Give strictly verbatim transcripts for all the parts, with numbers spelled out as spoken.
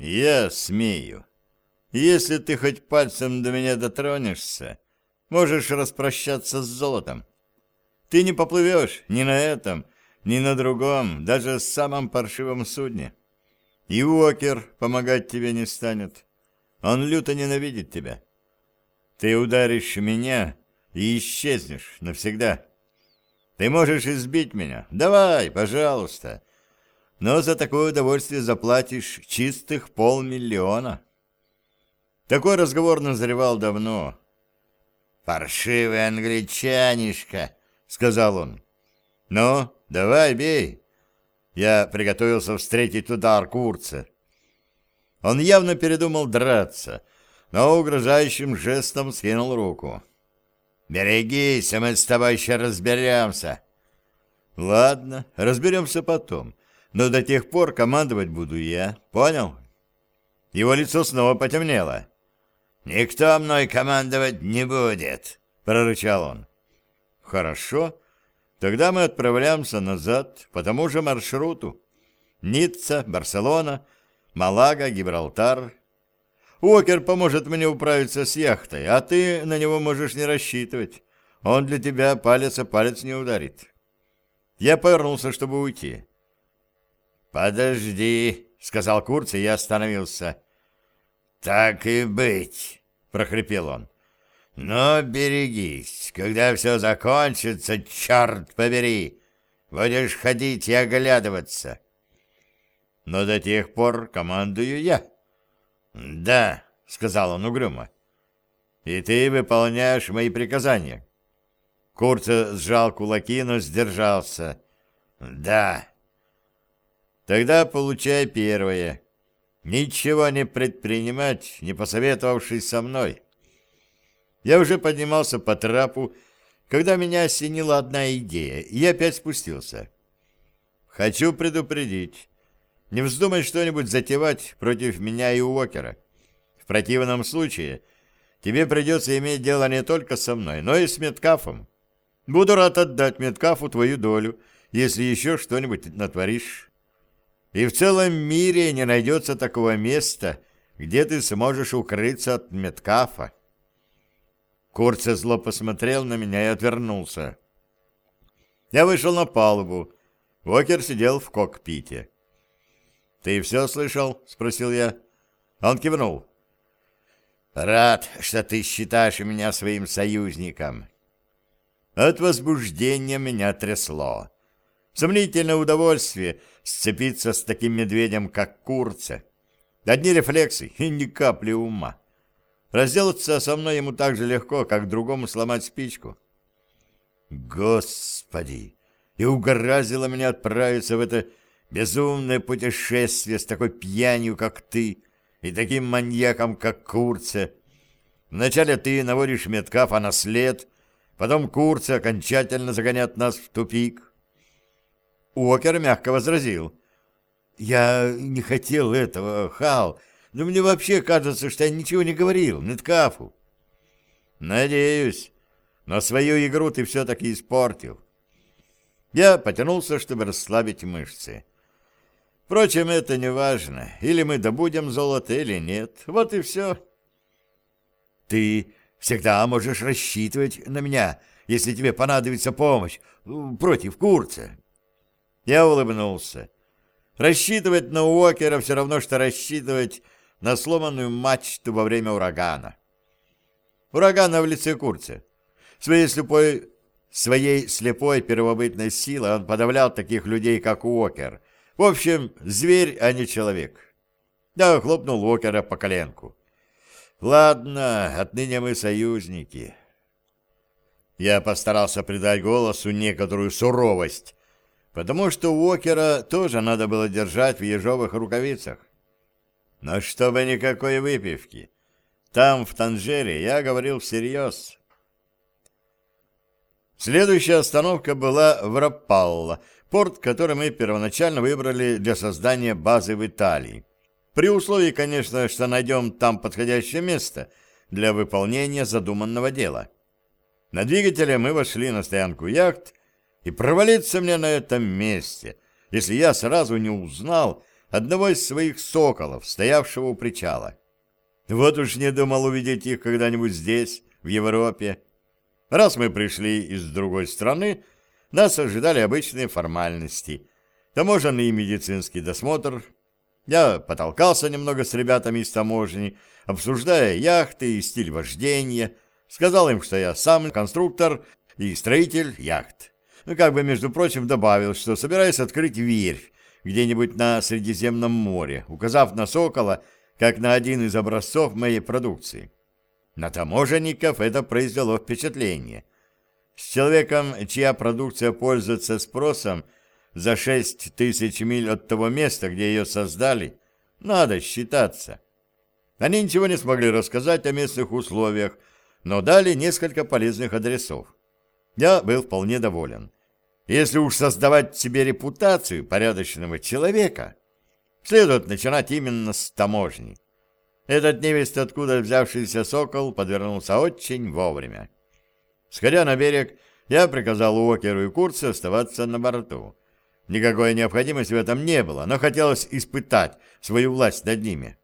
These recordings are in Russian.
Я смею. Если ты хоть пальцем до меня дотронешься, можешь распрощаться с золотом. Ты не поплывешь ни на этом, ни на другом, даже с самом паршивом судне. И Уокер помогать тебе не станет. Он люто ненавидит тебя. Ты ударишь меня и исчезнешь навсегда. Ты можешь избить меня. Давай, пожалуйста. Но за такое удовольствие заплатишь чистых полмиллиона. Такой разговор назревал давно. «Паршивый англичанишка», — сказал он. «Ну, давай, бей». Я приготовился встретить удар Курца. Он явно передумал драться, но угрожающим жестом скинул руку. «Берегись, а мы с тобой еще разберемся». «Ладно, разберемся потом, но до тех пор командовать буду я, понял?» Его лицо снова потемнело. «Никто мной командовать не будет», — прорычал он. «Хорошо, тогда мы отправляемся назад по тому же маршруту. Ницца, Барселона, Малага, Гибралтар. Уокер поможет мне управиться с яхтой, а ты на него можешь не рассчитывать. Он для тебя палец о палец не ударит». Я повернулся, чтобы уйти. «Подожди», — сказал Курц, и я остановился. «Так и быть», — прохрипел он. «Но берегись, когда все закончится, черт побери, будешь ходить и оглядываться». «Но до тех пор командую я». «Да», — сказал он угрюмо. «И ты выполняешь мои приказания». Курц сжал кулаки, но сдержался. «Да». «Тогда получай первое. Ничего не предпринимать, не посоветовавшись со мной». Я уже поднимался по трапу, когда меня осенила одна идея, и я опять спустился. «Хочу предупредить. Не вздумай что-нибудь затевать против меня и Уокера. В противном случае тебе придется иметь дело не только со мной, но и с Меткафом. Буду рад отдать Меткафу твою долю, если еще что-нибудь натворишь. И в целом мире не найдется такого места, где ты сможешь укрыться от Меткафа». Курц зло посмотрел на меня и отвернулся. Я вышел на палубу. Уокер сидел в кокпите. «Ты все слышал?» — спросил я. Он кивнул. «Рад, что ты считаешь меня своим союзником». От возбуждения меня трясло. Сомнительное удовольствие сцепиться с таким медведем, как Курца. Одни рефлексы и ни капли ума. Разделаться со мной ему так же легко, как другому сломать спичку. Господи! И угораздило меня отправиться в это безумное путешествие с такой пьянью, как ты, и таким маньяком, как Курца. Вначале ты наводишь Меткафа на след, потом Курца окончательно загонят нас в тупик. Уокер мягко возразил. «Я не хотел этого, Хал, но мне вообще кажется, что я ничего не говорил Меткафу». «Надеюсь, но свою игру ты все-таки испортил». Я потянулся, чтобы расслабить мышцы. Впрочем, это не важно. Или мы добудем золото, или нет. Вот и все. «Ты всегда можешь рассчитывать на меня, если тебе понадобится помощь против Курца». Я улыбнулся. Рассчитывать на Уокера все равно, что рассчитывать на сломанную мачту во время урагана. Урагана в лице Курца. Своей слепой, своей слепой первобытной силой он подавлял таких людей, как Уокер. В общем, зверь, а не человек. Я хлопнул Уокера по коленку. «Ладно, отныне мы союзники». Я постарался придать голосу некоторую суровость, потому что Уокера тоже надо было держать в ежовых рукавицах. Но чтобы никакой выпивки. Там, в Танжере, я говорил всерьез. Следующая остановка была в Рапалло, порт, который мы первоначально выбрали для создания базы в Италии. При условии, конечно, что найдем там подходящее место для выполнения задуманного дела. На двигателе мы вошли на стоянку яхт, и провалиться мне на этом месте, если я сразу не узнал одного из своих соколов, стоявшего у причала. Вот уж не думал увидеть их когда-нибудь здесь, в Европе. Раз мы пришли из другой страны, нас ожидали обычные формальности. Таможенный и медицинский досмотр. Я потолкался немного с ребятами из таможни, обсуждая яхты и стиль вождения. Сказал им, что я сам конструктор и строитель яхт. Ну, как бы, между прочим, добавил, что собираюсь открыть верфь где-нибудь на Средиземном море, указав на сокола как на один из образцов моей продукции. На таможенников это произвело впечатление. С человеком, чья продукция пользуется спросом за шесть тысяч миль от того места, где ее создали, надо считаться. Они ничего не смогли рассказать о местных условиях, но дали несколько полезных адресов. Я был вполне доволен. Если уж создавать себе репутацию порядочного человека, следует начинать именно с таможни. Этот невесть откуда взявшийся сокол подвернулся очень вовремя. Сходя на берег, я приказал Уокеру и Курцу оставаться на борту. Никакой необходимости в этом не было, но хотелось испытать свою власть над ними.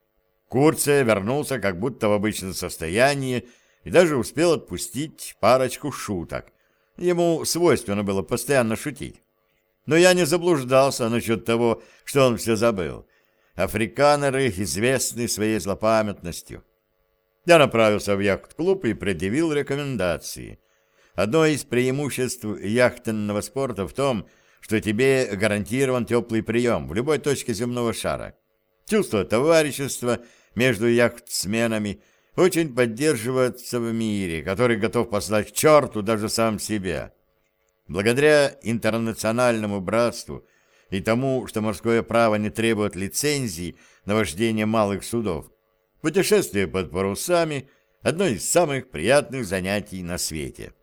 Курце вернулся как будто в обычном состоянии и даже успел отпустить парочку шуток. Ему свойственно было постоянно шутить. Но я не заблуждался насчет того, что он все забыл. Африканеры известны своей злопамятностью. Я направился в яхт-клуб и предъявил рекомендации. Одно из преимуществ яхтенного спорта в том, что тебе гарантирован теплый прием в любой точке земного шара. Чувство товарищества между яхтсменами очень поддерживается в мире, который готов послать к черту даже сам себя. Благодаря интернациональному братству и тому, что морское право не требует лицензий на вождение малых судов, путешествие под парусами – одно из самых приятных занятий на свете.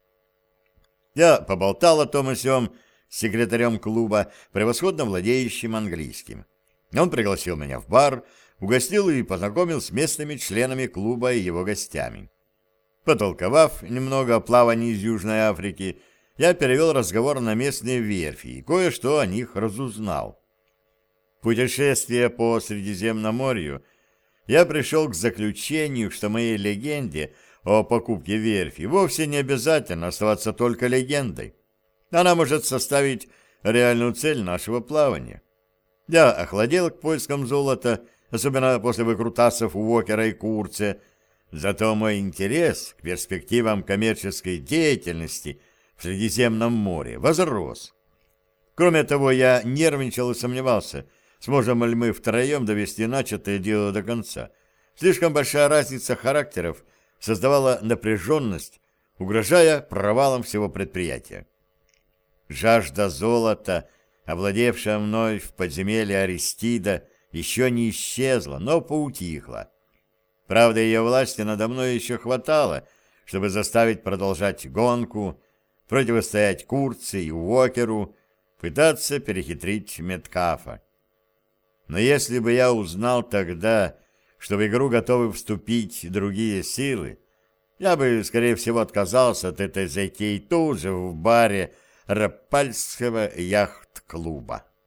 Я поболтал о том и сём с секретарем клуба, превосходно владеющим английским. Он пригласил меня в бар, угостил и познакомил с местными членами клуба и его гостями. Потолковав немного о плавании из Южной Африки, я перевел разговор на местные верфи и кое-что о них разузнал. Путешествие по Средиземноморью я пришел к заключению, что моей легенде о покупке верфи вовсе не обязательно оставаться только легендой. Она может составить реальную цель нашего плавания. Я охладел к поискам золота, особенно после выкрутасов Уокера и Курца. Зато мой интерес к перспективам коммерческой деятельности в Средиземном море возрос. Кроме того, я нервничал и сомневался, сможем ли мы втроем довести начатое дело до конца. Слишком большая разница характеров создавала напряженность, угрожая провалом всего предприятия. Жажда золота, овладевшая мной в подземелье Аристида, еще не исчезла, но поутихла. Правда, ее власти надо мной еще хватало, чтобы заставить продолжать гонку, противостоять Курце и Уокеру, пытаться перехитрить Меткафа. Но если бы я узнал тогда, что в игру готовы вступить другие силы, я бы, скорее всего, отказался от этой затеи тут же в баре Рапальского яхт-клуба.